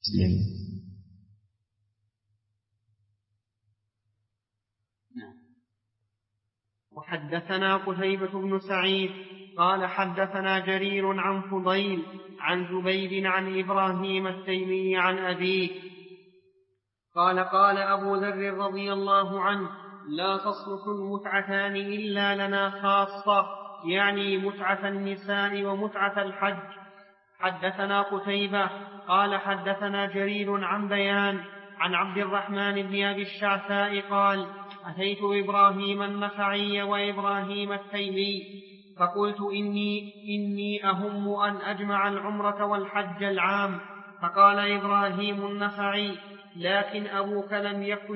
وحدثنا قتيبة بن سعيد قال حدثنا جرير عن فضيل عن زبيد عن إبراهيم التيمي عن أبيه قال قال أبو ذر رضي الله عنه لا تصلح المتعتان إلا لنا خاصة، يعني متعة النساء ومتعة الحج. حدثنا قتيبة قال حدثنا جرير عن بيان عن عبد الرحمن بن أبي الشعثاء قال أتيت إبراهيم النخعي وإبراهيم التيمي فقلت إني أهم أن أجمع العمرة والحج العام. فقال إبراهيم النخعي لكن أبوك لم يكن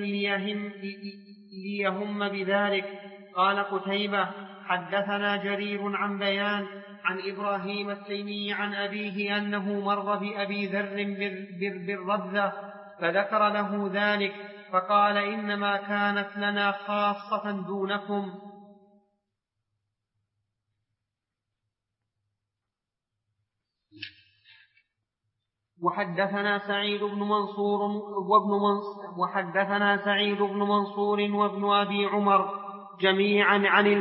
ليهم بذلك. قال قتيبة حدثنا جرير عن بيان عن إبراهيم التيمي عن أبيه أنه مر بأبي ذر بالربذة فذكر له ذلك فقال إنما كانت لنا خاصة دونكم. وحدثنا سعيد بن منصور وابن أبي عمر جميعا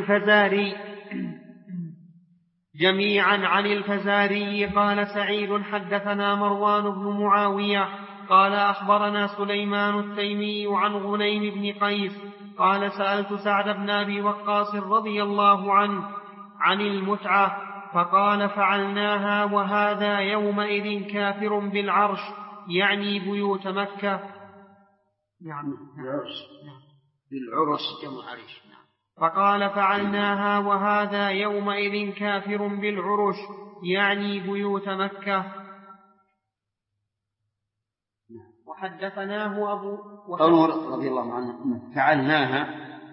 عن الفزاري قال سعيد حدثنا مروان بن معاوية قال أخبرنا سليمان التيمي عن غنيم بن قيس قال سألت سعد بن أبي وقاص رضي الله عنه عن المتعة فقال فعلناها وهذا يومئذ كافر بالعرش، يعني بيوت مكة. فقال فعلناها وهذا يومئذ كافر بالعرش، يعني بيوت مكة. وحدثناه قوله رضي الله عنه فعلناها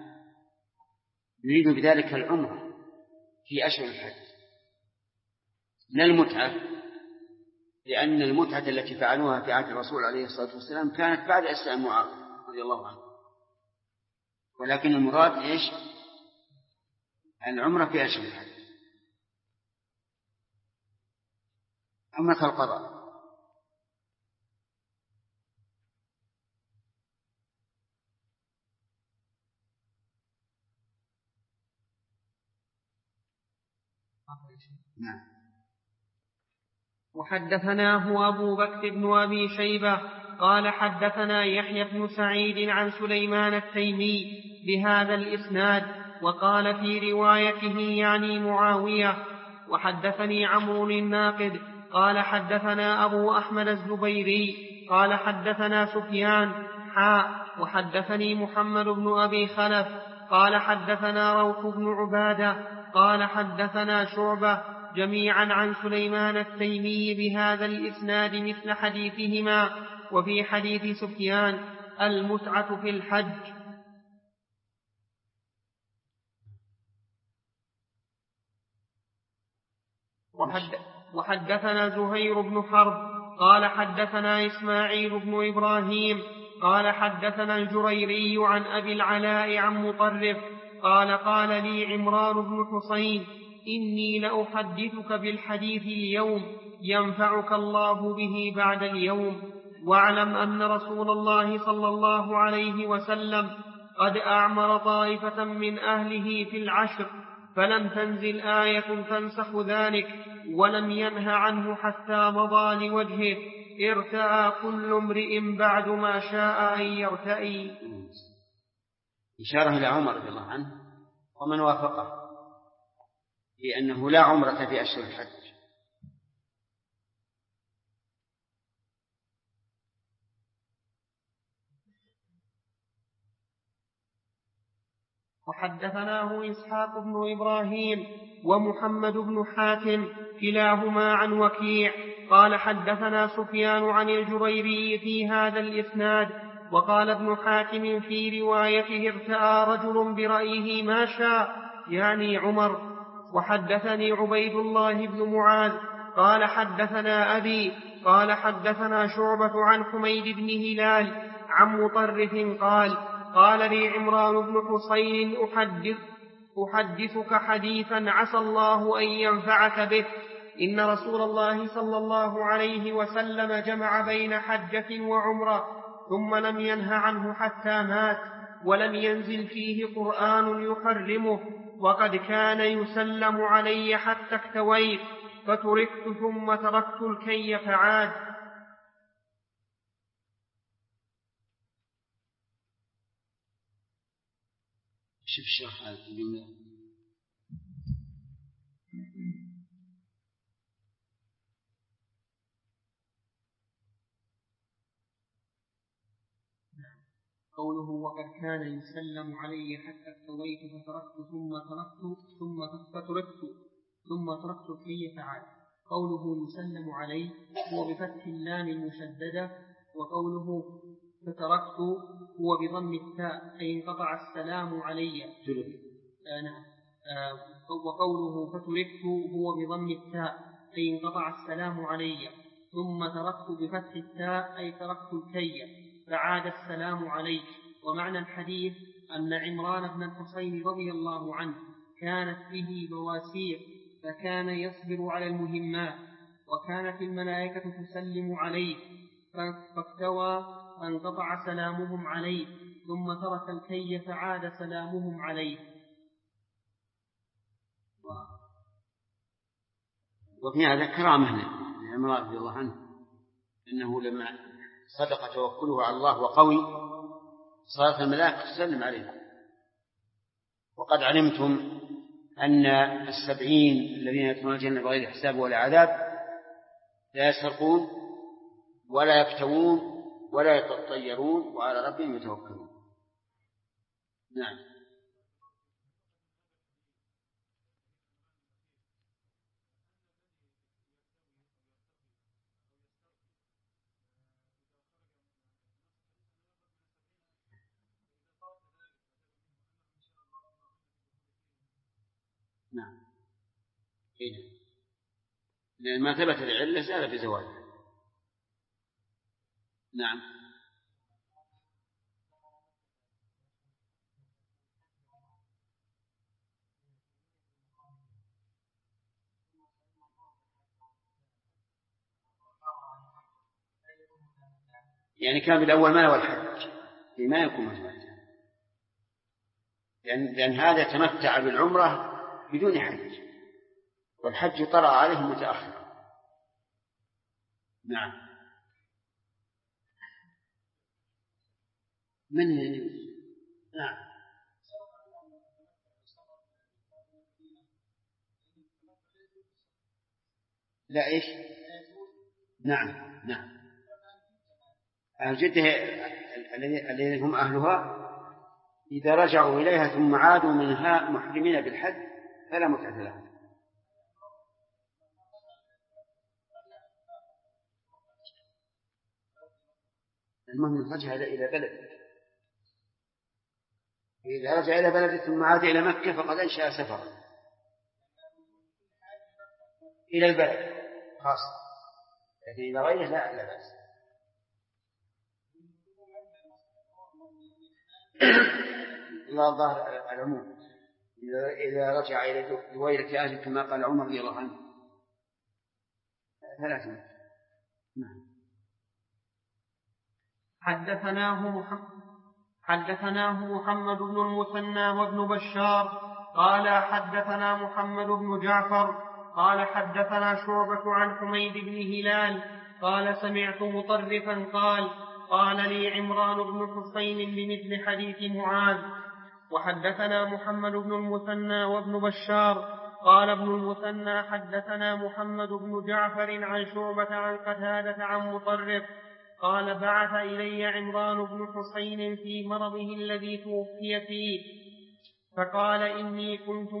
نريد بذلك العمرة في أشهر الحج لا المتعة، لأن المتعة التي فعلوها في عهد الرسول عليه الصلاة والسلام كانت بعد إسلام معاوية رضي الله عنه، ولكن المراد إيش؟ العمرة في أشهر الحج، عمرة القضاء. نعم. وحدثناه أبو بكر بن أبي شيبة قال حدثنا يحيى بن سعيد عن سليمان التيمي بهذا الإسناد وقال في روايته يعني معاوية. وحدثني عمرو الناقد قال حدثنا أبو أحمد الزبيري قال حدثنا سفيان وحدثني محمد بن أبي خلف قال حدثنا روح بن عبادة قال حدثنا شعبة جميعا عن سليمان التيمي بهذا الإسناد مثل حديثهما. وفي حديث سفيان المتعة في الحج. وحدثنا زهير بن حرب قال حدثنا إسماعيل بن إبراهيم قال حدثنا الجريري عن أبي العلاء عن مطرف قال قال لي عمران بن حسين إني لأحدثك بالحديث اليوم ينفعك الله به بعد اليوم، واعلم أن رسول الله صلى الله عليه وسلم قد أعمر طائفة من أهله في العشر فلم تنزل آية تنسخ ذلك ولم ينه عنه حتى مضى لوجهه ارتأى كل امرئ بعد ما شاء أن يرتئي. إشارة إلى عمر رضي الله عنه ومن وافقه لأنه لا عمرة في أشهر الحج. وحدثناه إسحاق بن إبراهيم ومحمد بن حاتم كلاهما عن وكيع قال حدثنا سفيان عن الجريري في هذا الإسناد وقال ابن حاتم في روايته ارتأى رجل برأيه ما شاء يعني عمر. وحدثني عبيد الله بن معاذ قال حدثنا أبي قال حدثنا شعبة عن حميد بن هلال عن مطرف قال لي عمران بن حسين أحدثك حديثا عسى الله أن ينفعك به إن رسول الله صلى الله عليه وسلم جمع بين حجة وعمرة ثم لم ينه عنه حتى مات، ولم ينزل فيه قرآن يحرمه، وقد كان يسلم علي حتى اكتويت فتركت ثم تركت الكي فعاد. شوف الشرح هذا الجملة. قوله وقد كان يسلم علي حتى اكتويت فتركت ثم تركت الكي فعاد. قوله يسلم علي هو بفتح اللام المشددة، وقوله فتركت هو بضم التاء أي انقطع السلام علي. وقوله فتركت هو بضم التاء أي انقطع السلام علي. ثم تركت بفتح التاء أي تركت الكي فعاد السلام عليه. ومعنى الحديث أن عمران بن الحصين رضي الله عنه كانت به بواسير فكان يصبر على المهمات، وكانت الملائكة تسلم عليه فاكتوى فانقطع سلامهم عليه، ثم ترك الكي فعاد سلامهم عليه. وفي هذا كرامة لعمران رضي الله عنه، إنه لما صدق توكله على الله وقوي صارت الملائكة تسلم عليه. وقد علمتم أن 70 الذين يدخلون الجنة بغير حساب ولا عذاب لا يسرقون ولا يكتوون ولا يتطيرون وعلى ربهم يتوكلون. نعم. نعم. لأن ما ثبت العلة زال بزواجها. نعم. يعني كان بالأول ما هو الحج ما يكون متمتع، لأن هذا تمتع بالعمرة بدون حج، والحج طرأ عليه متأخر. نعم. من نعم. لا إيش. نعم. نعم. أهل جدة الذين هم أهلها إذا رجعوا إليها ثم عادوا منها محرمين بالحج فلا متعة لهم. المهم رجع إلى بلد، إذا رجع إلى بلد ثم عاد إلى مكة فقد أنشأ سفرا إلى البلد خاصة، لكن إذا غيره لا بأس. الله ظاهر العموم، إذا رجع إلى دويرة أهله كما قال عمر رضي الله عنه ثلاثة. نعم. حدثناه محمد بن المثنى وابن بشار قال حدثنا محمد بن جعفر قال حدثنا شعبة عن حميد بن هلال قال سمعت مطرفا قال لي عمران بن حسين بمثل حديث معاذ. وحدثنا محمد بن المثنى وابن بشار قال ابن المثنى حدثنا محمد بن جعفر عن شعبة عن قتادة عن مطرف قال بعث إلي عمران بن حسين في مرضه الذي توفي فيه فقال إني كنت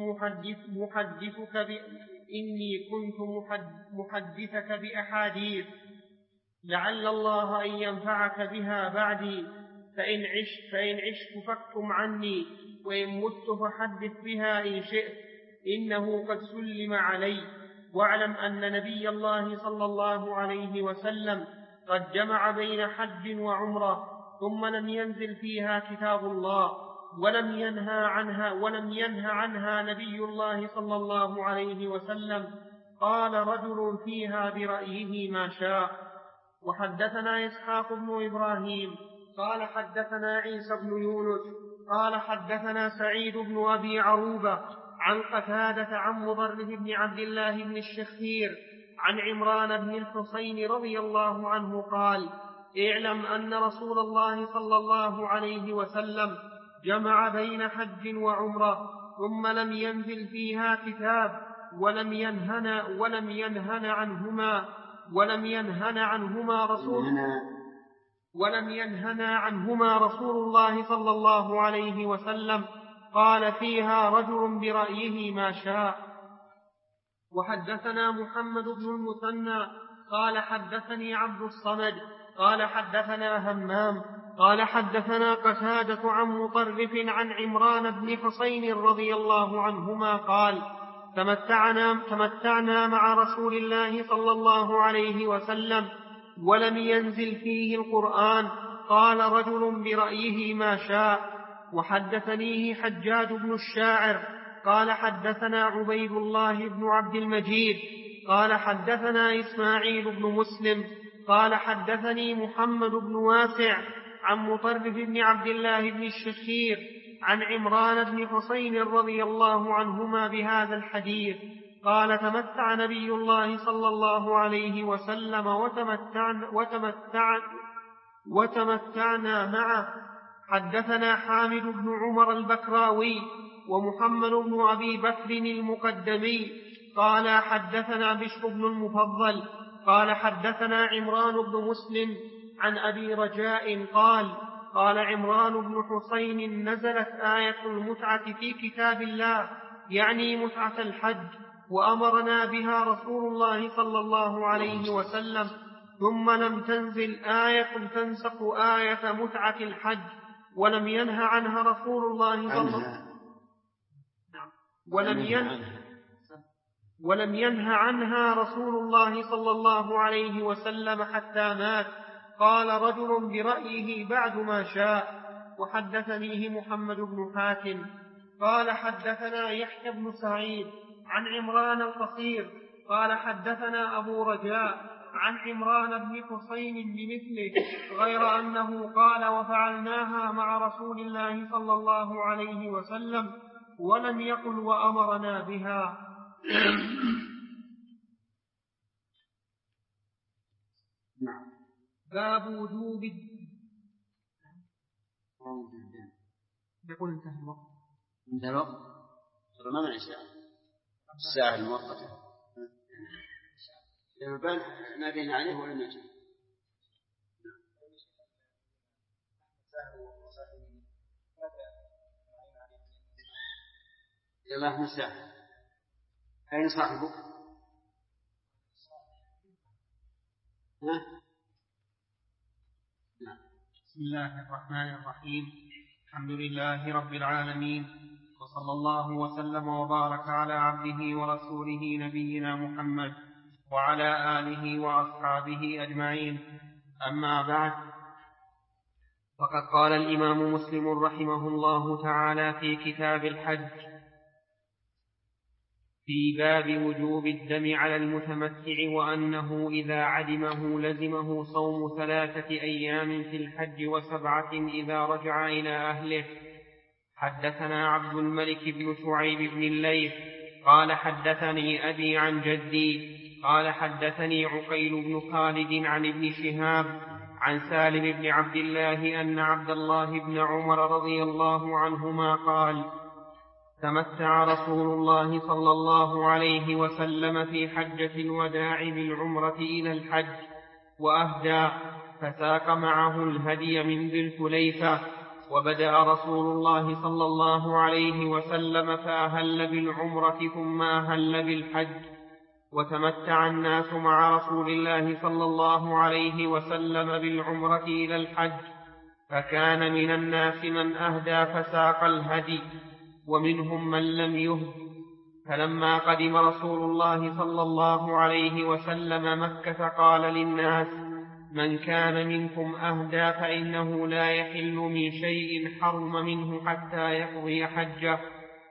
محدثك بأحاديث لعل الله أن ينفعك بها بعدي، فإن عشت فاكتم عني، وإن مت فحدث بها إن شئت، إنه قد سلم علي. واعلم أن نبي الله صلى الله عليه وسلم قد جمع بين حج وعمرة ثم لم ينزل فيها كتاب الله، ولم ينهى عنها نبي الله صلى الله عليه وسلم. قال رجل فيها برأيه ما شاء. وحدثنا إسحاق بن إبراهيم قال حدثنا عيسى بن يونس قال حدثنا سعيد بن أبي عروبة عن قتادة عن مضرب بن عبد الله بن الشخير عن عمران بن الحصين رضي الله عنه قال: اعلم أن رسول الله صلى الله عليه وسلم جمع بين حج وعمرة ثم لم ينزل فيها كتاب ولم ينهن عنهما رسول الله صلى الله عليه وسلم. قال فيها رجل برأيه ما شاء. وحدثنا محمد بن المثنى قال حدثني عبد الصمد قال حدثنا همام قال حدثنا قتادة عن مطرف عن عمران بن حصين رضي الله عنهما قال: تمتعنا مع رسول الله صلى الله عليه وسلم ولم ينزل فيه القرآن. قال رجل برأيه ما شاء. وحدثنيه حجاج بن الشاعر قال حدثنا عبيد الله بن عبد المجيد قال حدثنا إسماعيل بن مسلم قال حدثني محمد بن واسع عن مطرف بن عبد الله بن الشخير عن عمران بن حصين رضي الله عنهما بهذا الحديث. قال: تمتع نبي الله صلى الله عليه وسلم وتمتعنا معه. حدثنا حامد بن عمر البكراوي ومحمد بن أبي بكر المقدمي قال حدثنا بشر بن المفضل قال حدثنا عمران بن مسلم عن أبي رجاء قال عمران بن حصين: نزلت آية المتعة في كتاب الله، يعني متعة الحج، وأمرنا بها رسول الله صلى الله عليه وسلم، ثم لم تنزل آية تنسخ آية متعة الحج، ولم ينه عنها رسول الله صلى الله عليه وسلم ولم ينه عنها رسول الله صلى الله عليه وسلم حتى مات. قال رجل برأيه بعد ما شاء. وحدثنيه محمد بن حاتم قال حدثنا يحيى بن سعيد عن عمران القصير قال حدثنا أبو رجاء عن عمران بن حصين بمثله، غير أنه قال: وفعلناها مع رسول الله صلى الله عليه وسلم، ولم يقل وأمرنا بها. باب وجوب يقول انتهى الوقت. انتهى الوقت؟ ما من الساعة المؤقتة نادينا عليه ولم يجب. يلا احنا الساعة. أين صاحبك؟ بسم الله الرحمن الرحيم. الحمد لله رب العالمين، وصلى الله وسلم وبارك على عبده ورسوله نبينا محمد وعلى آله وأصحابه أجمعين. أما بعد، فقد قال الإمام مسلم رحمه الله تعالى في كتاب الحج في باب وجوب الدم على المتمتع، وأنه إذا عدمه لزمه صوم 3 أيام في الحج و7 إذا رجع إلى أهله. حدثنا عبد الملك بن شعيب بن الليث قال حدثني أبي عن جدي قال حدثني عقيل بن خالد عن ابن شهاب عن سالم بن عبد الله أن عبد الله بن عمر رضي الله عنهما قال: تمتع رسول الله صلى الله عليه وسلم في حجة الوداع بالعمرة إلى الحج وأهدى، فساق معه الهدي من ذي الحليفة. وبدأ رسول الله صلى الله عليه وسلم فأهل بالعمرة ثم أهل بالحج. وتمتع الناس مع رسول الله صلى الله عليه وسلم بالعمرة إلى الحج، فكان من الناس من أهدى فساق الهدي، ومنهم من لم يهد. فلما قدم رسول الله صلى الله عليه وسلم مكة قال للناس: من كان منكم أهدى فإنه لا يحل من شيء حرم منه حتى يقضي حجه.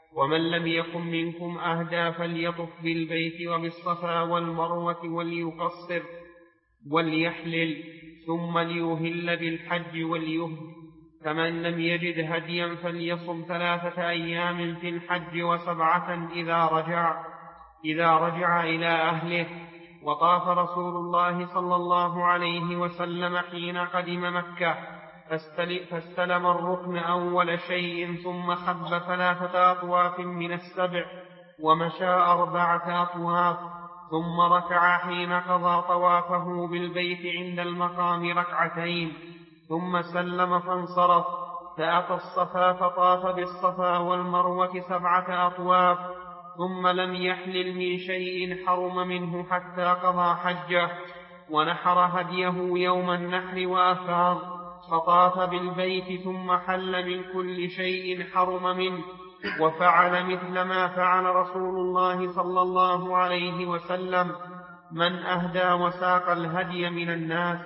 ومن لم يكن منكم أهدى فليطف بالبيت وبالصفا والمروة وليقصر وليحلل ثم ليهل بالحج وليهد. فمن لم يجد هديا فليصم 3 أيام في الحج و7 إذا رجع إلى أهله. وطاف رسول الله صلى الله عليه وسلم حين قدم مكة فاستلم الركن أول شيء ثم خب 3 أطواف من ال7 ومشى 4 أطواف ثم ركع حين قضى طوافه بالبيت عند المقام 2 ثم سلم فانصرف فأتى الصفا فطاف بالصفا والمروة 7 أطواف ثم لم يحلل من شيء حرم منه حتى قضى حجه ونحر هديه يوم النحر وأفاض فطاف بالبيت ثم حل من كل شيء حرم منه وفعل مثل ما فعل رسول الله صلى الله عليه وسلم من أهدى وساق الهدي من الناس.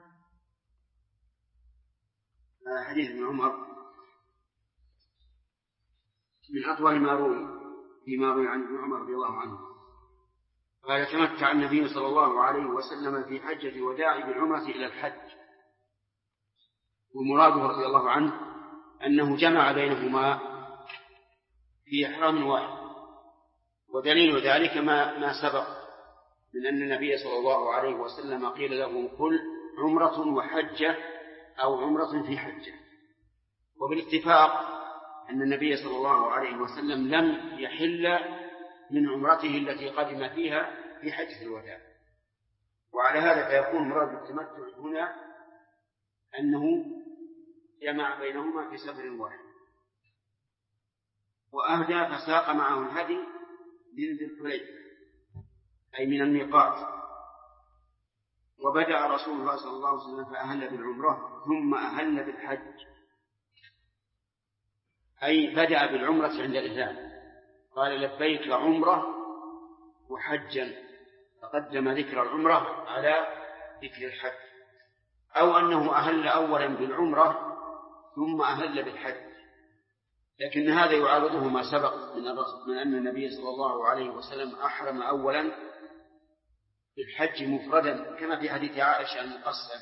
حديث ابن عمر من أطول ما روي فيما روي عن ابن عمر رضي الله عنه قال تمتع النبي صلى الله عليه وسلم في حجة وداع بالعمرة إلى الحج. ومراده رضي الله عنه أنه جمع بينهما في إحرام واحد. ودليل ذلك ما سبق من أن النبي صلى الله عليه وسلم قيل له قل عمرة وحجة أو عمرة في حجة. وبالاتفاق أن النبي صلى الله عليه وسلم لم يحل من عمرته التي قدم فيها في حجة الوداع. وعلى هذا فيكون مراد التمتع هنا أنه جمع بينهما في سفر واحد. وأهدى فساق معه الهدي من ذي الحليفة أي من الميقات. وبدأ رسول الله صلى الله عليه وسلم فأهل بالعمرة ثم أهل بالحج أي بدأ بالعمرة عند الإحرام قال لبيك عمرة وحجا فقدم ذكر العمرة على ذكر الحج. أو أنه أهل أولا بالعمرة ثم أهل بالحج. لكن هذا يعارضه ما سبق من أن النبي صلى الله عليه وسلم أحرم أولا بالحج مفردا كما في حديث عائشة المقصر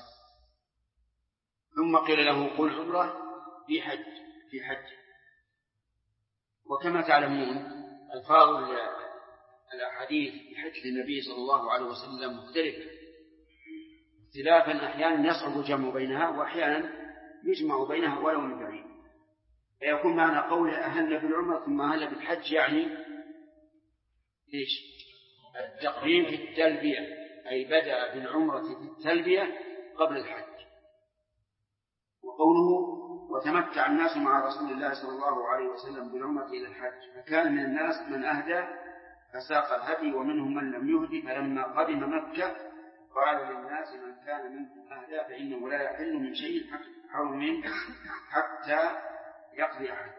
ثم قيل له قل عمرة في حج. وكما تعلمون الفاظ الأحاديث في حج النبي صلى الله عليه وسلم مختلفة اختلافا أحيانا يصعب الجمع بينها وأحيانا يجمع بينها ولو من بعيد. فيكون معنى قوله أهل بالعمرة ثم أهل بالحج يعني إيش؟ التقديم في التلبية أي بدأ بالعمرة في التلبية قبل الحج. وقوله وتمتع الناس مع رسول الله صلى الله عليه وسلم بالعمرة إلى الحج فكان من الناس من أهدى فساق الهدي ومنهم من لم يهدي. فلما قدم مكة قال للناس من كان منكم أهدى فإنه لا يحل من شيء حرم منه حتى يقضي حجه.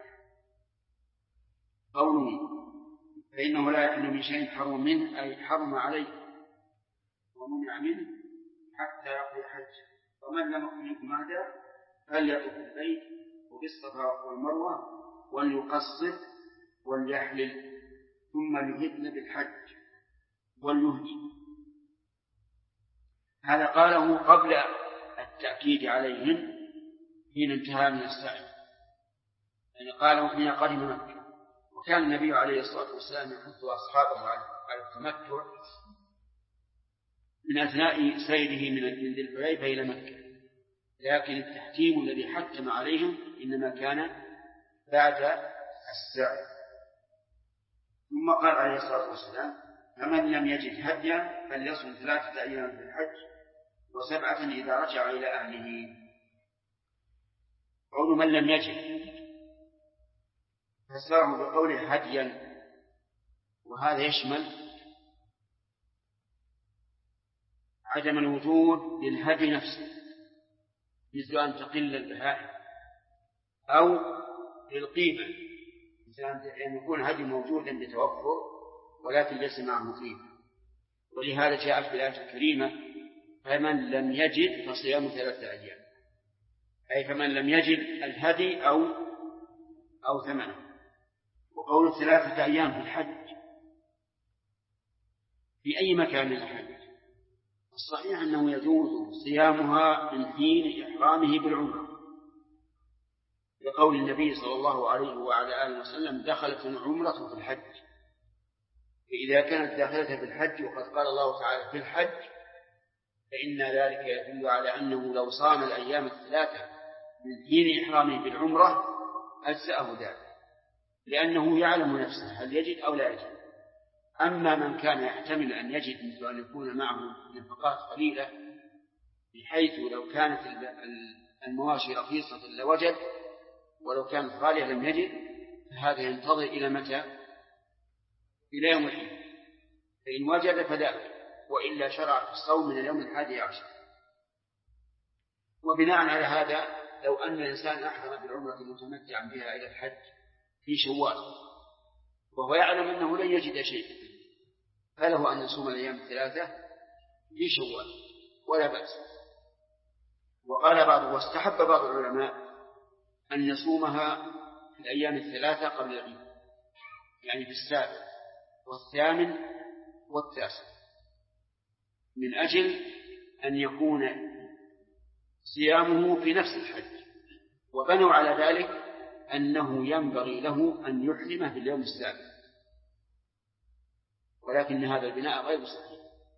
قوله فإنه لا يحل من شيء حرم منه أي حرم عليه ومنع منه حتى يقضي حجه. ومن لم يكن منكم أهدى فليطف بالبيت وبالصفا والمروة وليقصر وليحلل ثم ليهل بالحج وليهدي. هذا قاله قبل التأكيد عليهم حين انتهى من السعي يعني قاله حين قدم مكة. وكان النبي عليه الصلاة والسلام يحث أصحابه على التمتع من أثناء سيره من ذي الحليفة إلى مكة. لكن التحكيم الذي حكم عليهم إنما كان بعد السعي. ثم قال عليه الصلاة والسلام فمن لم يجد هديا فليصم 3 أيام في الحج و7 إذا رجع إلى أهله. قول من لم يجد فسره بقوله هديا وهذا يشمل عدم الوجود للهدي نفسه مثل أن تقل البهائم أو للقيمة مثل أن يكون هدي موجودا بتوفر ولكن ليس معه قيمة. ولهذا جاءت في الآية الكريمة فمن لم يجد فصيام 3 أيام أي فمن لم يجد الهدي أو ثمنه. وقول 3 أيام في الحج في أي مكان من الحج الصحيح أنه يجوز صيامها من حين إحرامه بالعمرة، لقول النبي صلى الله عليه وعلى آله وسلم دخلت العمرة في الحج. فإذا كانت داخلة في الحج وقد قال الله تعالى في الحج فإن ذلك يدل على أنه لو صام الأيام 3 من حين إحرامه بالعمرة أجزأه ذلك، لأنه يعلم نفسه هل يجد أو لا يجد. أما من كان يحتمل أن يجد مثل أن يكون معه نفقات قليلة بحيث لو كانت المواشي رخيصة لوجد، ولو كانت غالية لم يجد، فهذا ينتظر إلى متى؟ إلى يوم العيد، فإن وجد فذاك، وإلا شرع في الصوم من اليوم 11. وبناء على هذا لو أن الإنسان أحرم بالعمرة متمتعا بها إلى الحج في شوال وهو يعلم أنه لن يجد شيء، فله أن يصوم الأيام 3 في شوال ولا بأس. وقال واستحب بعض العلماء أن يصومها في الأيام 3 قبل العيد، يعني في 7 و8 و9، من أجل أن يكون صيامه في نفس الحج. وبنوا على ذلك أنه ينبغي له أن يحرمه في اليوم 7، ولكن هذا البناء غير صحيح.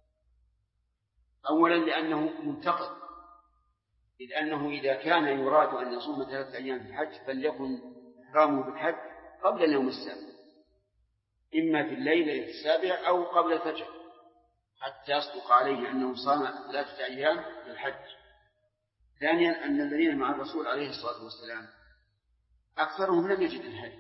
أولا لأنه منتقد، إذ أنه إذا كان يراد أن يصوم 3 أيام في الحج فليكن إحرامه بالحج قبل اليوم 7، إما في الليلة 7 أو قبل الفجر، حتى يصدق عليه أنه صام 3 أيام في الحج. ثانيا أن الذين مع الرسول عليه الصلاة والسلام أكثرهم لم يجد الهدي،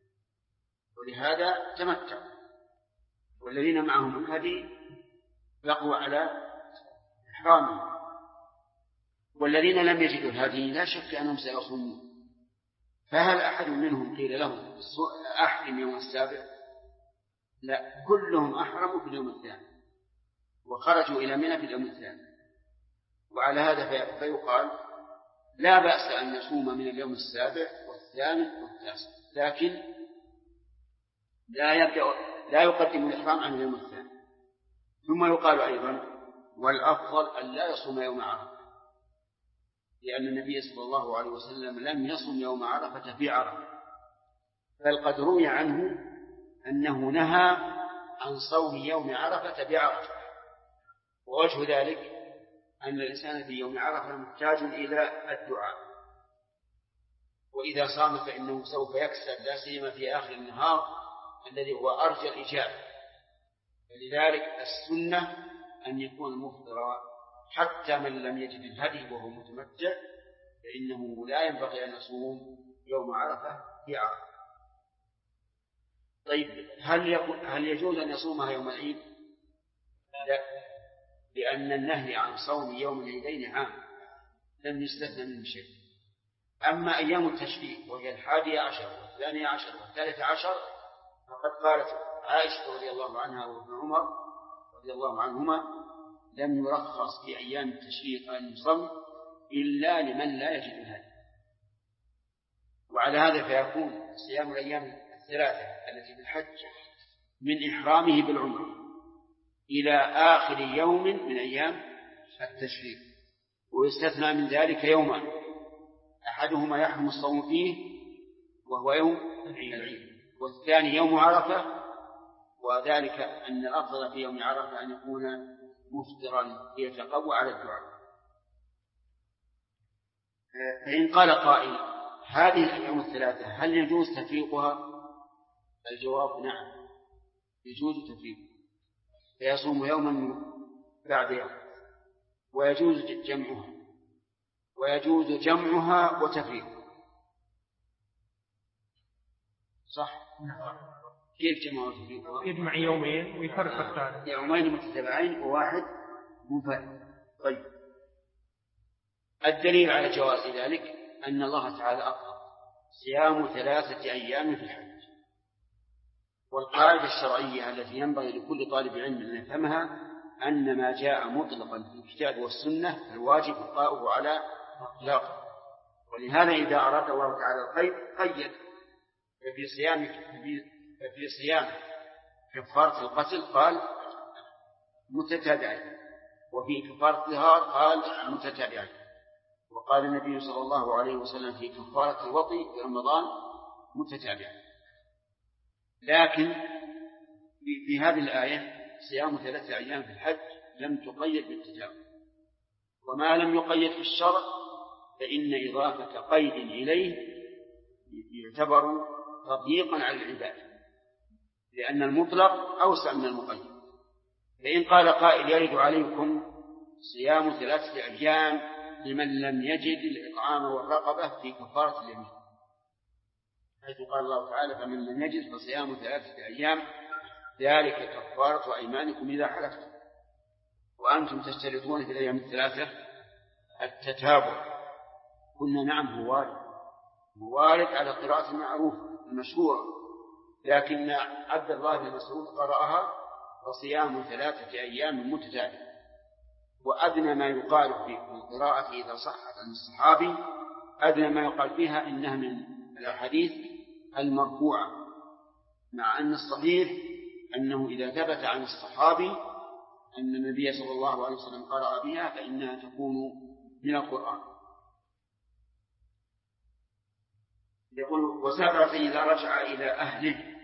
ولهذا تمتعوا، والذين معهم الهدي بقوا على إحرامهم، والذين لم يجدوا الهدي لا شك أنهم سيصومون. فهل أحد منهم قيل له أحرم يوم 7؟ لا، كلهم أحرموا في اليوم 2 وخرجوا إلى منى في اليوم 2. وعلى هذا فيقال لا بأس أن يصوم من اليوم 7 و8 و9، لكن لا يقدم الإحرام عن اليوم 2. ثم يقال أيضا والأفضل أن لا يصوم يوم عرفة، لأن النبي صلى الله عليه وسلم لم يصم يوم عرفة في عرفة، بل قد روي عنه أنه نهى عن صوم يوم عرفة بعرفة. ووجه ذلك أن الإنسان في يوم عرفة محتاج إلى الدعاء، وإذا صام فإنه سوف يكسب، لا سيما في آخر النهار الذي هو أرجى الإجابة. فلذلك السنة أن يكون مفطرا، حتى من لم يجد الهدي وهو متمتع فإنه لا ينبغي أن يصوم يوم عرفة في عرفة. طيب هل يجوز أن يصومها يوم العيد؟ لا، لأن النهي عن صوم يوم العيدين عام لم يستثنى منه شيء. أما أيام التشريق وهي 11 و12 و13 فقد قالت عائشة رضي الله عنها وابن عمر رضي الله عنهما لم يرخص في أيام التشريق أن يصوم إلا لمن لا يجد الهدي. وعلى هذا فيكون صيام الأيام 3 التي في الحج من إحرامه بالعمرة إلى آخر يوم من أيام التشريق، ويستثنى من ذلك يومان، أحدهما يحرم الصوم فيه وهو يوم العيد، والثاني يوم عرفة، وذلك أن الأفضل في يوم عرفة أن يكون مفطرا ليتقوى على الدعاء. فإن قال قائل هذه الأيام 3 هل يجوز تفريقها؟ الجواب نعم، يجوز تفريقها، فيصوم يوما بعد يوم، ويجوز جمعها وتفريقها. صح؟ كيف جمع وتفريقها؟ يجمع يومين ويفرق الثالث، يومين متتابعين وواحد منفرد. طيب، الدليل على جواز ذلك أن الله تعالى أطلق صيام 3 أيام في الحج، والقاعدة الشرعية التي ينبغي لكل طالب علم أن يفهمها أن ما جاء مطلقا في الكتاب والسنة فالواجب إبقاؤه على إطلاقه. ولهذا إذا أراد الله تعالى الخير قيد، ففي صيام كفارة القتل قال متتابعين، وفي كفارة الظهار قال متتابعين. وقال النبي صلى الله عليه وسلم في كفارة الوطي في رمضان متتابعين. لكن في هذه الآية صيام 3 أيام في الحج لم تقيد بالتتابع، وما لم يقيد في الشرع فإن إضافة قيد إليه يعتبر تضييقا على العباد، لأن المطلق أوسع من المقيد. فإن قال قائل يرد عليكم صيام 3 أيام لمن لم يجد الإطعام والرقبة في كفارة اليمين، حيث قال الله تعالى فمن لم يجد فصيام 3 أيام ذلك كفارة أيمانكم إذا حلفتم، وأنتم تشترطون في الأيام 3 التتابع. قلنا نعم هو وارد على قراءة المعروف المشهورة، لكن عبد الله بن مسعود قرأها وصيام 3 أيام متتابعة. وأدنى ما يقال في القراءة إذا صحت عن الصحابي أدنى ما يقال فيها إنها من الأحاديث المرفوعة، مع أن الصحيح أنه إذا ثبت عن الصحابي أن النبي صلى الله عليه وسلم قرأ بها فإنها تكون من القرآن. يقول وسبعة إذا رجع إلى أهله،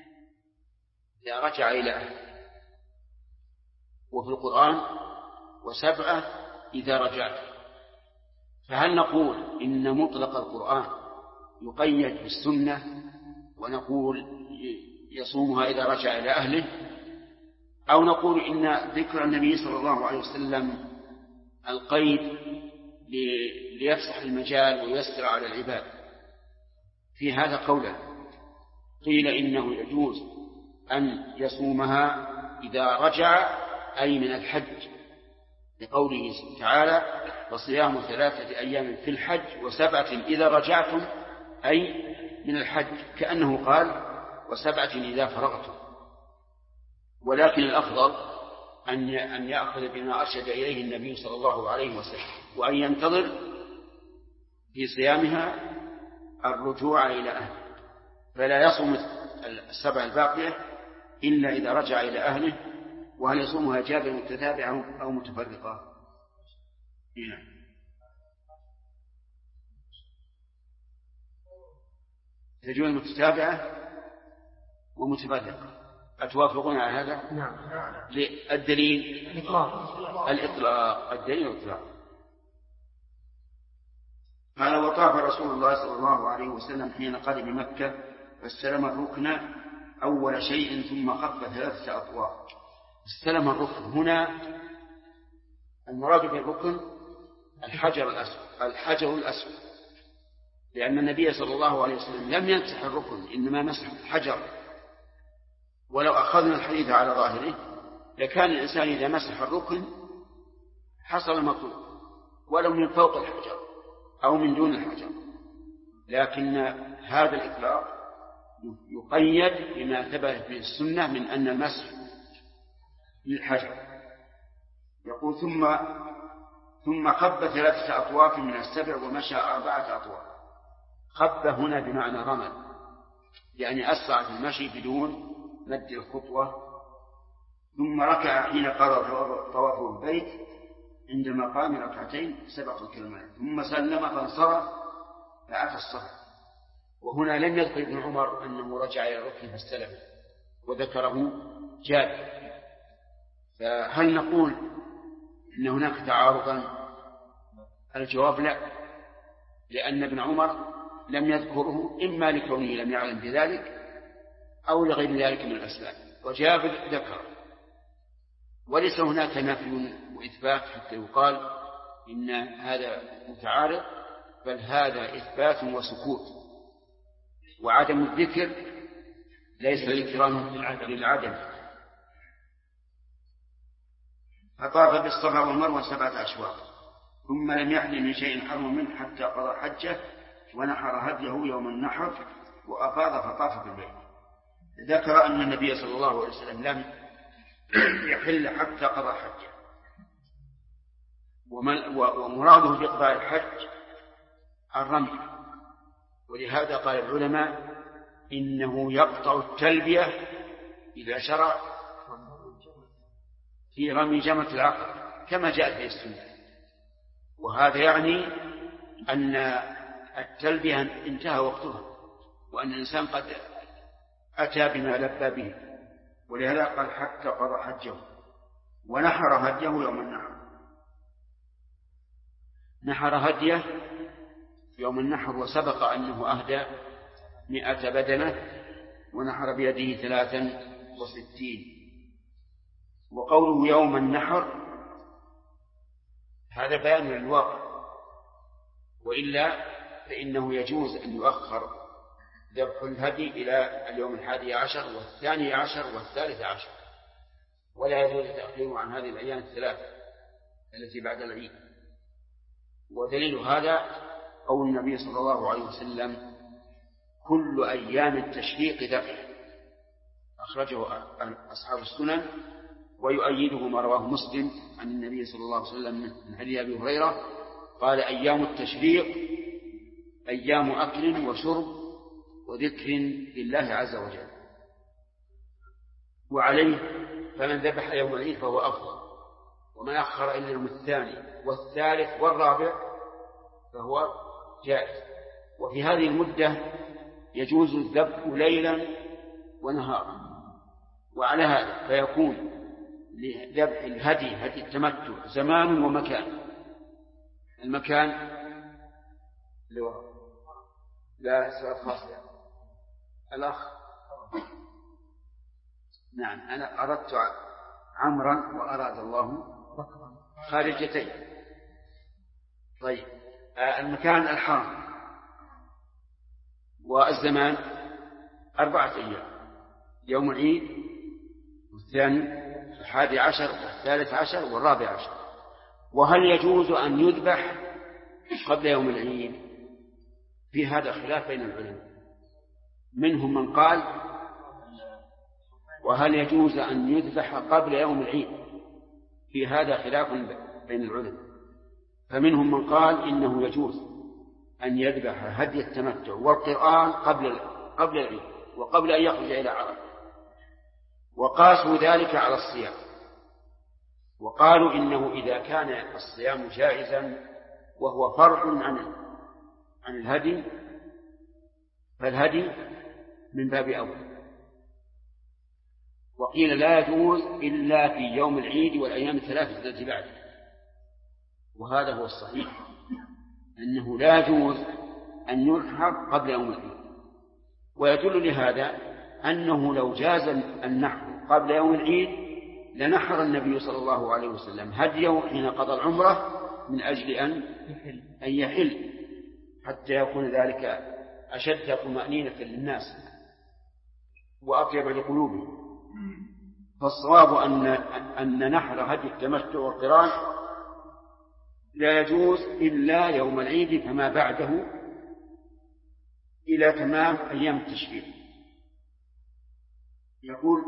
وفي القرآن وسبعة إذا رجعت. فهل نقول إن مطلق القرآن يقيد بالسنة ونقول يصومها إذا رجع إلى أهله، أو نقول إن ذكر النبي صلى الله عليه وسلم القيد ليفسح المجال ويسر على العباد؟ في هذا قولا، قيل إنه يجوز أن يصومها إذا رجع أي من الحج، لقوله تعالى وصيام 3 أيام في الحج و7 إذا رجعتم أي من الحج، كأنه قال و7 إذا فرغتم. ولكن الأفضل أن يأخذ بما أرشد إليه النبي صلى الله عليه وسلم، وأن ينتظر في صيامها الرجوع إلى أهله، فلا يصوم 7 الباقية إلا إذا رجع إلى أهله. وهل يصومها جابر متتابعة أو متفرقة؟ تجوز متتابعة ومتفرقة. أتوافقون على هذا؟ نعم. الدليل الإطلاق. قال وطاف رسول الله صلى الله عليه وسلم حين قدم مكة فاستلم الركن أول شيء ثم خف 3 أطواف. استلم الركن هنا المراد بالركن الحجر الأسود، لأن النبي صلى الله عليه وسلم لم يمسح الركن إنما مسح الحجر. ولو أخذنا الحديث على ظاهره لكان الإنسان إذا مسح الركن حصل المطلوب ولو من فوق الحجر أو من دون الحجر، لكن هذا الإطلاق يقيد بما ثبت به السنة من أن المسح للحجر. يقول ثم خب 3 أطواف من 7 ومشى 4 أطواف. خب هنا بمعنى رمل، يعني أسرع في المشي بدون مد الخطوة. ثم ركع حين قضى طواف البيت عند المقام 2 ركعتين 7 كلمات، ثم سلم فانصرف فأتى الصف. وهنا لم يذكر ابن عمر أنه رجع إلى الركن فاستلم، وذكره جابر. فهل نقول إن هناك تعارضا؟ الجواب لا، لأن ابن عمر لم يذكره إما لكونه لم يعلم بذلك أو لغير ذلك من الأسباب، وجابر ذكر. وليس هناك نفي وإثبات حتى يقال إن هذا متعارض، بل هذا إثبات وسكوت، وعدم الذكر ليس ذكرا للعدم. فطاف بالصفا والمروة 7 أشواط، ثم لم يحل من شيء حرم منه حتى قضى حجه ونحر هديه يوم النحر وأفاض فطاف بالبيت. ذكر أن النبي صلى الله عليه وسلم لم يحل حتى قضى حجه، ومراده بقضاء الحج الرمي. ولهذا قال العلماء إنه يقطع التلبية إذا شرع في رمي جمرة العقبة كما جاء في السنة. وهذا يعني أن التلبية انتهى وقتها، وأن الإنسان قد أتى بما لبى به، ولهذا قال حتى قضى حجه ونحر هديه يوم النحر. نحر هديه يوم النحر، وسبق أنه أهدى 100 بدنة ونحر بيده 63. وقوله يوم النحر هذا بيان للواقع، وإلا فإنه يجوز أن يؤخر ذبح الهدي إلى اليوم 11 و12 و13، ولا يجوز تأخيره عن هذه الأيام الثلاث التي بعد العيد. ودليل هذا قول النبي صلى الله عليه وسلم كل أيام التشريق ذبح، أخرجه أصحاب السنن، ويؤيده ما رواه مسلم عن النبي صلى الله عليه وسلم من حديث أبي هريرة قال أيام التشريق أيام أكل وشرب وذكر لله عز وجل. وعليه فمن ذبح يوم العيد فهو أفضل، ومن أخر إلى اليوم الثاني والثالث والرابع فهو جائز. وفي هذه المدة يجوز الذبح ليلا ونهارا. وعلى هذا فيكون لذبح الهدي هدي التمتع زمان ومكان. المكان لا سؤال خاص يعني. الأخ نعم أنا أردت عمرا وأراد الله خارجتين. طيب المكان الحرم، والزمان 4 أيام، يوم العيد والثاني 11 والثالث والرابع عشر. وهل يجوز أن يذبح قبل يوم العيد؟ في هذا خلاف بين العلماء، منهم من قال وهل يجوز أن يذبح قبل يوم العيد، في هذا خلاف بين العلماء. فمنهم من قال إنه يجوز أن يذبح هدي التمتع والقرآن قبل العيد وقبل أن يخرج إلى عرفة، وقاسوا ذلك على الصيام، وقالوا إنه إذا كان الصيام جائزا وهو فرع عن الهدي فالهدي من باب أول. وقيل لا يجوز إلا في يوم العيد والأيام الثلاثة التي بعده، وهذا هو الصحيح، أنه لا يجوز أن ينحر قبل يوم العيد. ويدل لهذا أنه لو جاز النحر قبل يوم العيد لنحر النبي صلى الله عليه وسلم هديه حين قضى العمرة من أجل أن يحل، حتى يكون ذلك أشد طمأنينة للناس وأطيب لقلوبهم. فالصواب أن نحر هدي التمتع والقران لا يجوز إلا يوم العيد فما بعده إلى تمام أيام التشريق. يقول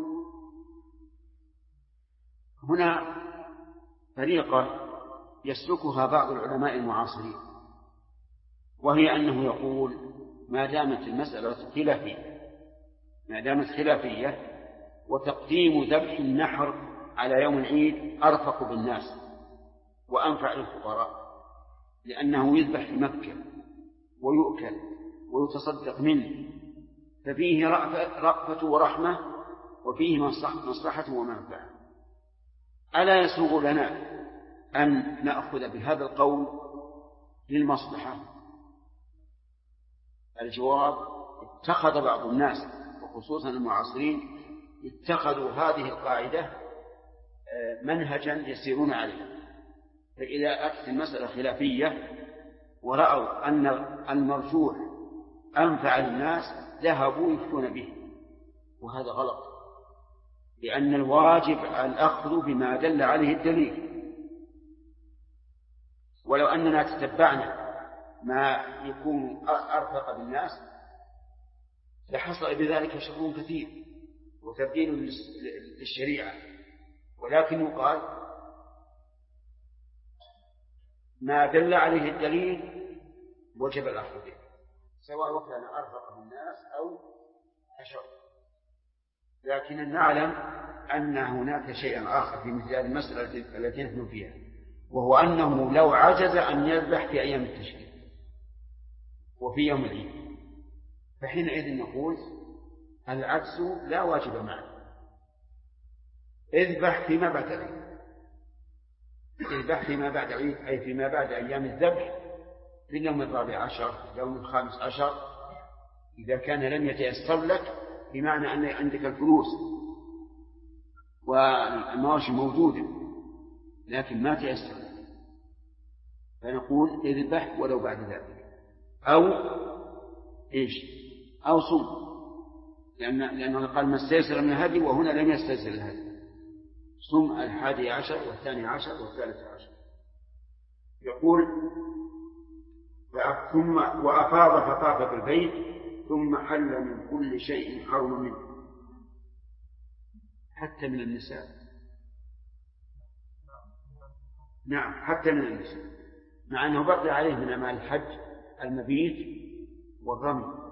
هنا طريقة يسلكها بعض العلماء المعاصرين، وهي أنه يقول ما دامت المسألة خلافية وتقديم ذبح النحر على يوم العيد أرفق بالناس وأنفع للفقراء، لأنه يذبح في مكة ويؤكل ويتصدق منه، ففيه رأفة ورحمة وفيه مصلحة ومنفعة. ألا يسوغ لنا أن نأخذ بهذا القول للمصلحة؟ الجواب اتخذ بعض الناس وخصوصا المعاصرين اتخذوا هذه القاعدة منهجا يسيرون عليه. فإذا أتت المسألة خلافية ورأوا أن المرجوح أنفع للناس ذهبوا يفتون به، وهذا غلط، لأن الواجب الأخذ بما دل عليه الدليل. ولو أننا تتبعنا ما يكون أرفق بالناس لحصل بذلك شر كثير وتبديل للشريعة، ولكن يقال ما دل عليه الدليل وجب الأخذ به، سواء كان أرفق بالناس أو أشر. لكن نعلم أن هناك شيئا آخر في مثل هذه المسألة التي نحن فيها، وهو أنه لو عجز أن يذبح في أيام التشريق وفي يوم العيد، فحينئذ نقول العجز لا واجب معه، اذبح فيما بعد العيد، اذبح فيما بعد العيد أي فيما بعد أيام الذبح، في اليوم 14 يوم 15 إذا كان لم يتيسر لك، بمعنى أن عندك الفلوس والمواشي موجودة لكن ما تيسر لك، فنقول اذبح ولو بعد ذلك، أو إيش، أو صم، لأنه قال ما استيسر من الهدي، وهنا لم يستيسر الهدي، صم 11 و12 و13. يقول ثم وأفاض فطاف بالبيت ثم حل من كل شيء حرم منه حتى من النساء. نعم حتى من النساء، مع أنه بقي عليه من أعمال الحج المبيت والرمي.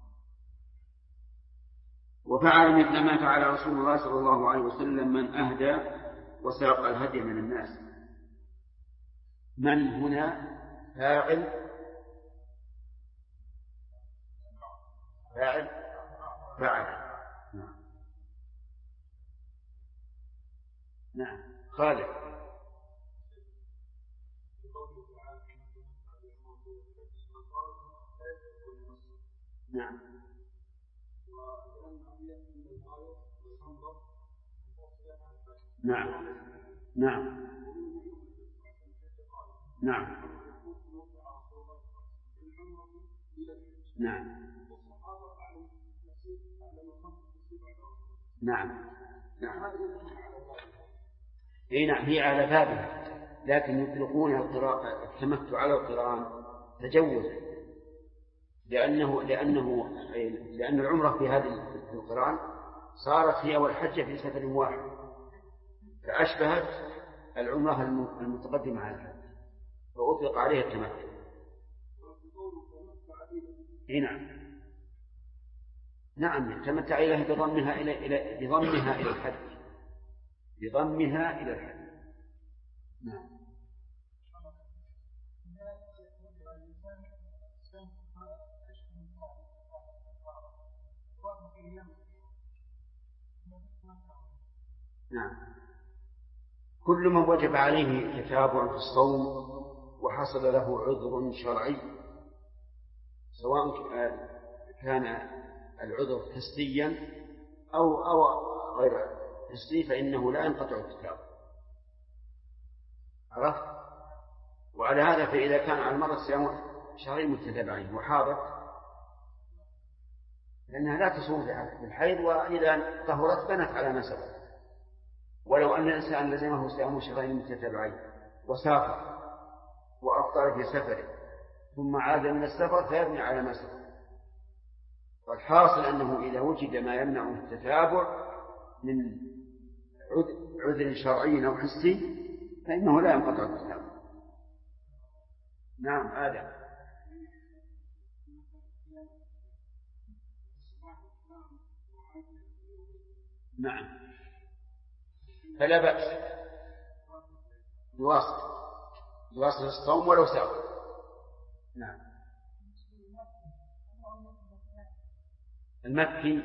وفعل مثل ما فعل رسول الله صلى الله عليه وسلم من أهدى وساق الهدي من الناس. من هنا فاعل نعم خالد. نعم نعم نعم نعم نعم نعم نعم نعم هي على بابها، لكن يطلقون التمتع على القران تجوزا، لأن العمرة في هذه القران صارت هي والحجة في سفر واحد، فأشبهت العمرة المتقدمة على الحج، فأطلق عليها التمتع. نعم تمتع إليه بضمها إلى الحج، بضمها إلى الحج. نعم نعم كل من وجب عليه تتابع في الصوم وحصل له عذر شرعي، سواء كان العذر حسيا أو غير حسي، فإنه لا ينقطع التتابع. عرفت؟ وعلى هذا فإذا كان على المرأة صيام شهرين متتابعين وحاضت، لأنها لا تصوم في الحيض، وإذا طهرت بنت على ما سبق. ولو أن الإنسان لزمه صيام شهرين متتابعين وسافر وأفطر في سفره ثم عاد من السفر فيبني على ما سبق. والحاصل أنه إذا وجد ما يمنع التتابع من عذر شرعي أو حسي فإنه لا ينقطع التتابع. نعم آدم. نعم فلا بأس يواصل الصوم ولو سافر. نعم المكي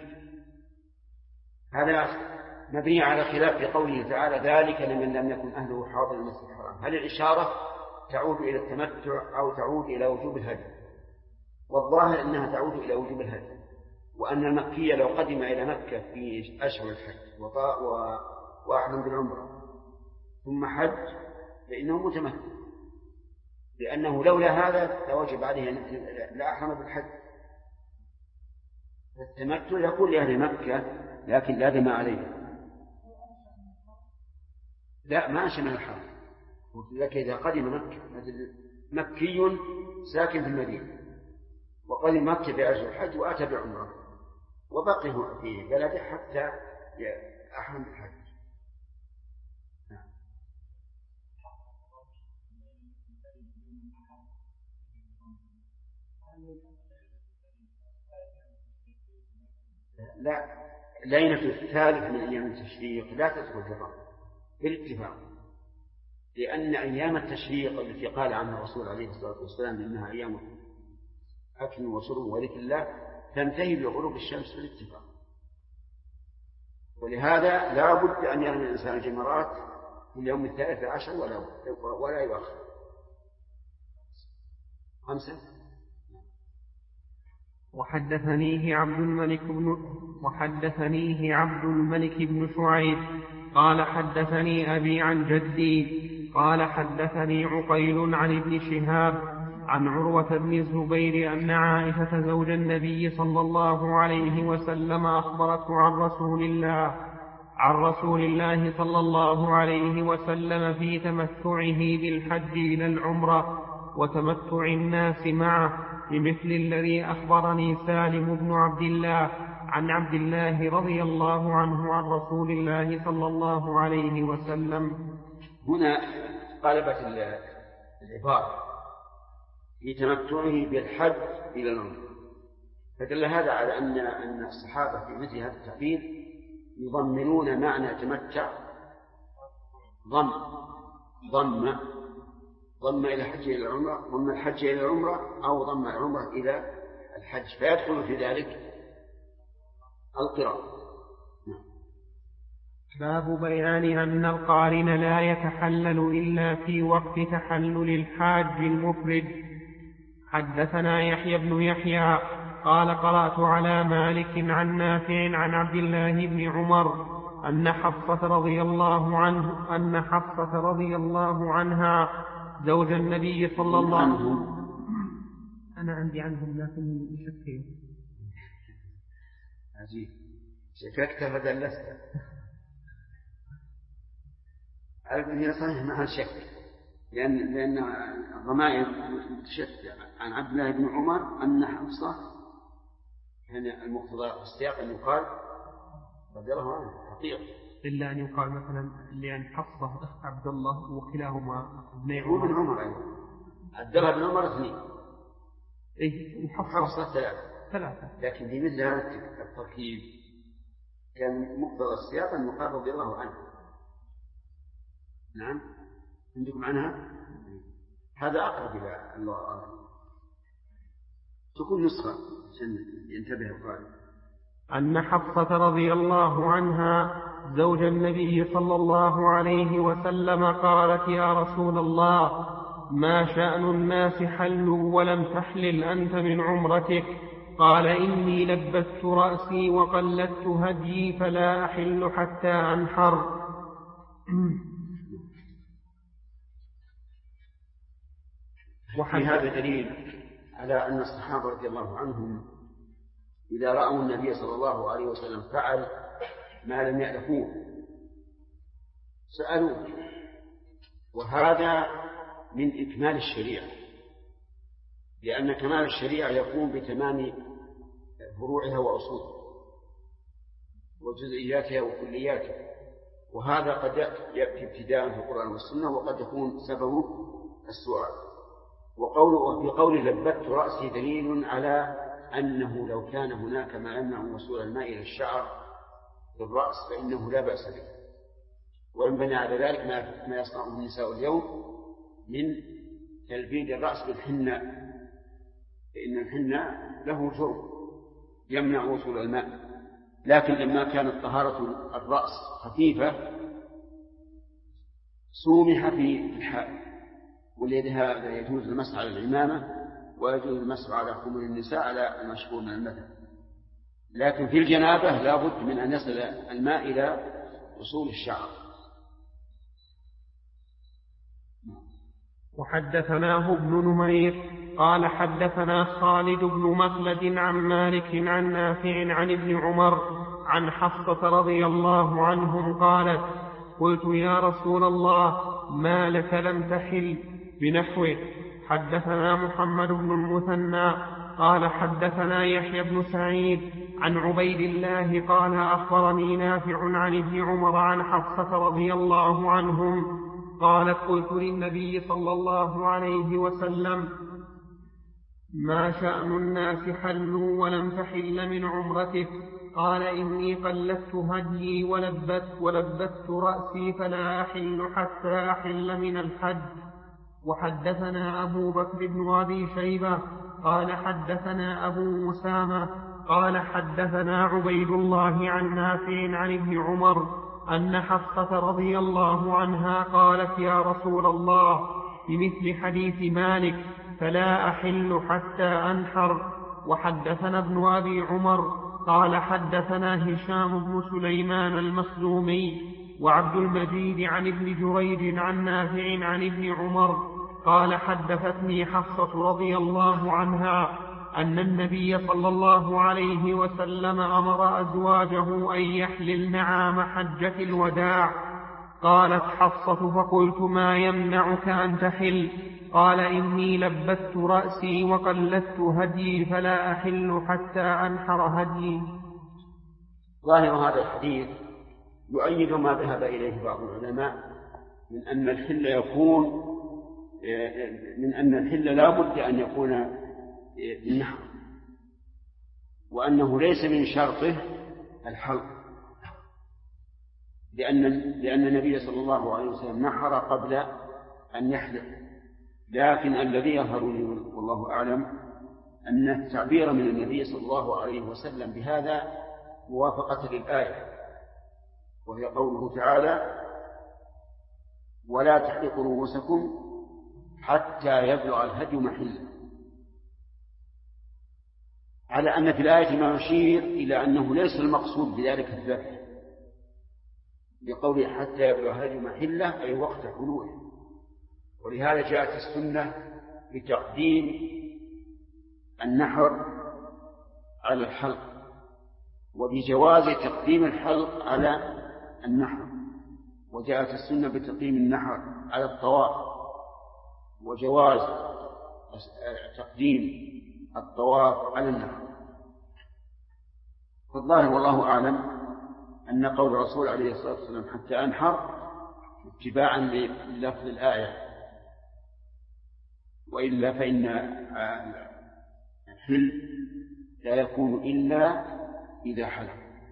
هذا مبني على خلاف في قوله تعالى ذلك لمن لم يكن أهله حاضر المسجد الحرام، هل الإشارة تعود إلى التمتع أو تعود إلى وجوب الهدي؟ والظاهر أنها تعود إلى وجوب الهدي، وأن المكي لو قدم إلى مكة في أشهر الحج وأحرم بالعمرة ثم حج فإنه متمتع، لأنه لولا هذا لوجب عليه لا أحرم بالحج. التمتع يقول لأهل مكة لكن لا دم عليه، لا ما شمل الحرم. لكن إذا قدم مكة مكي ساكن في المدينة وقدم مكة في أشهر الحج وأتى بعمرة وبقي في بلده حتى أحرم بالحج. لا، ليلة الثالث من أيام التشريق لا تدخل في الرمل بالاتفاق، لأن أيام التشريق التي قال عنها الرسول عليه الصلاة والسلام إنها أيام أكل وشرب وذكر الله تنتهي بغروب الشمس بالاتفاق، ولهذا لا بد أن يرمي الإنسان الجمرات في اليوم 13 ولا يؤخر. 5. وحدثنيه عبد الملك بن شعيب قال حدثني أبي عن جدي قال حدثني عقيل عن ابن شهاب عن عروة بن الزبير أن عائشة زوج النبي صلى الله عليه وسلم أخبرته عن رسول الله صلى الله عليه وسلم في تمتعه بالحج إلى العمرة وتمتع الناس معه بمثل الذي أخبرني سالم بن عبد الله عن عبد الله رضي الله عنه عن رسول الله صلى الله عليه وسلم. هنا قلبت العبارة في تمتعه بالحج إلى العمرة، فدل هذا على أن الصحابة في مثل هذا التعبير يضمنون معنى تمتع ضم إلى الحج إلى العمرة، ضم الحج إلى العمرة، أو ضم العمرة إلى الحج، فيدخل في ذلك القراءة. باب بيان أن القارن لا يتحلل إلا في وقت تحلل الحاج المفرد. حدثنا يحيى بن يحيى قال قرأت على مالك عن نافع عن عبد الله بن عمر أن حفصة رضي الله عنها زوج النبي صلى الله عليه وسلم. أنا عندي عنهم لكن شكين عجيب شككت فدلست. هي صحيح مع الشك، لأن الضمائر تشك عن عبد الله بن عمر أن حفصة يعني المقتضى السياق أن يقال رضي الله عنه حقيقة، إلا أن يقال مثلا لأن حفصة أخت عبد الله وكلاهما ابن عمر أيضا. عبد الله بن عمر 2 وحفصة 3، لكن في مثل هذا التركيب كان مقتضى السياق أن يقال رضي الله عنه. نعم عندكم عنها هذا أقرب إلى الله تكون نسخة عشان ينتبه القارئ. أن حفصة رضي الله عنها زوج النبي صلى الله عليه وسلم قالت يا رسول الله ما شأن الناس حلوا ولم تحلل أنت من عمرتك؟ قال إني لبست رأسي وقلدت هديي فلا أحل حتى أنحر. وفي هذا دليل على أن الصحابة رضي الله عنهم إذا رأوا النبي صلى الله عليه وسلم فعل ما لم يألفوه سألوه، وهذا من إكمال الشريعة، لأن كمال الشريعة يكون بتمام فروعها وأصولها وجزئياتها وكلياتها، وهذا قد يأتي ابتداء في القرآن والسنة وقد يكون سببه السؤال. وفي قول لبت رأسي دليل على أنه لو كان هناك ما يمنع وصول الماء إلى الشعر بالرأس فإنه لا بأس به، وينبني على ذلك ما يصنعه النساء اليوم من تلبيد الرأس بالحناء، فإن الحناء له شرب يمنع وصول الماء، لكن لما كانت طهارة الرأس خفيفة سومح في الحال، ولهذا يجوز المسح على العمامة ويجوز المسح على خمر النساء على المشهور من المثل، لكن في الجنابة لا بد من أن يصل الماء إلى وصول الشعر. وحدثناه ابن نمير قال حدثنا خالد بن مخلد عن مالك عن نافع عن ابن عمر عن حفصة رضي الله عنهم قالت قلت يا رسول الله ما لك لم تحل بنحوه. حدثنا محمد بن المثنى قال حدثنا يحيى بن سعيد عن عبيد الله قال أخبرني نافع عن ابن عمر عن حفصة رضي الله عنهم قالت قلت للنبي صلى الله عليه وسلم ما شأن الناس حلوا ولم تحل من عمرته؟ قال إني قلدت هديي ولبت رأسي فلا أحل حتى أحل من الحج. وحدثنا أبو بكر بن أبي شيبة قال حدثنا أبو أسامة قال حدثنا عبيد الله عن نافع عن ابن عمر أن حفصة رضي الله عنها قالت يا رسول الله بمثل حديث مالك فلا أحل حتى أنحر. وحدثنا ابن أبي عمر قال حدثنا هشام بن سليمان المخزومي وعبد المجيد عن ابن جريج عن نافع عن ابن عمر قال حدثتني حفصة رضي الله عنها أن النبي صلى الله عليه وسلم أمر أزواجه أن يحللن عام حجة الوداع. قالت حفصة فقلت ما يمنعك أن تحل؟ قال إني لبت رأسي وقلدت هدي فلا أحل حتى أنحر هدي. ظاهر هذا الحديث يؤيد ما ذهب إليه بعض العلماء من أن الحل لا بد أن يكون بالنحر، وأنه ليس من شرطه الحلق، لأن النبي صلى الله عليه وسلم نحر قبل أن يحلق. لكن الذي يظهر لي والله أعلم أن التعبير من النبي صلى الله عليه وسلم بهذا موافقة للآية، وهي قوله تعالى ولا تحلقوا رؤوسكم حتى يبلغ الهدي محله، على أن في الآية ما يشير إلى أنه ليس المقصود بذلك الذبح، بقوله حتى يبلغ الهدي محله أي وقت حلوله. ولهذا جاءت السنة بتقديم النحر على الحلق، وبجواز تقديم الحلق على النحر، وجاءت السنة بتقديم النحر على الطواف، وجواز تقديم الطواف على النحر. فالظاهر والله أعلم أن قول الرسول عليه الصلاة والسلام حتى أنحر اتباعا للفظ الآية، وإلا فإن الحل لا يكون إلا إذا حلق.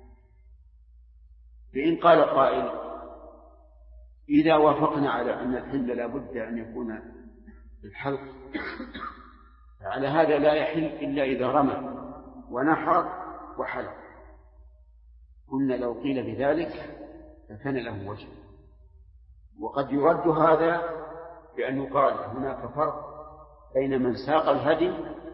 فإن قال قائل إذا وافقنا على أن الحل لا بد أن يكون الحلق، فعلى هذا لا يحل إلا إذا رمى ونحر وحلق. قلنا لو قيل بذلك فكان له وجه. وقد يرد هذا بأن يقال هناك فرق بين من ساق الهدي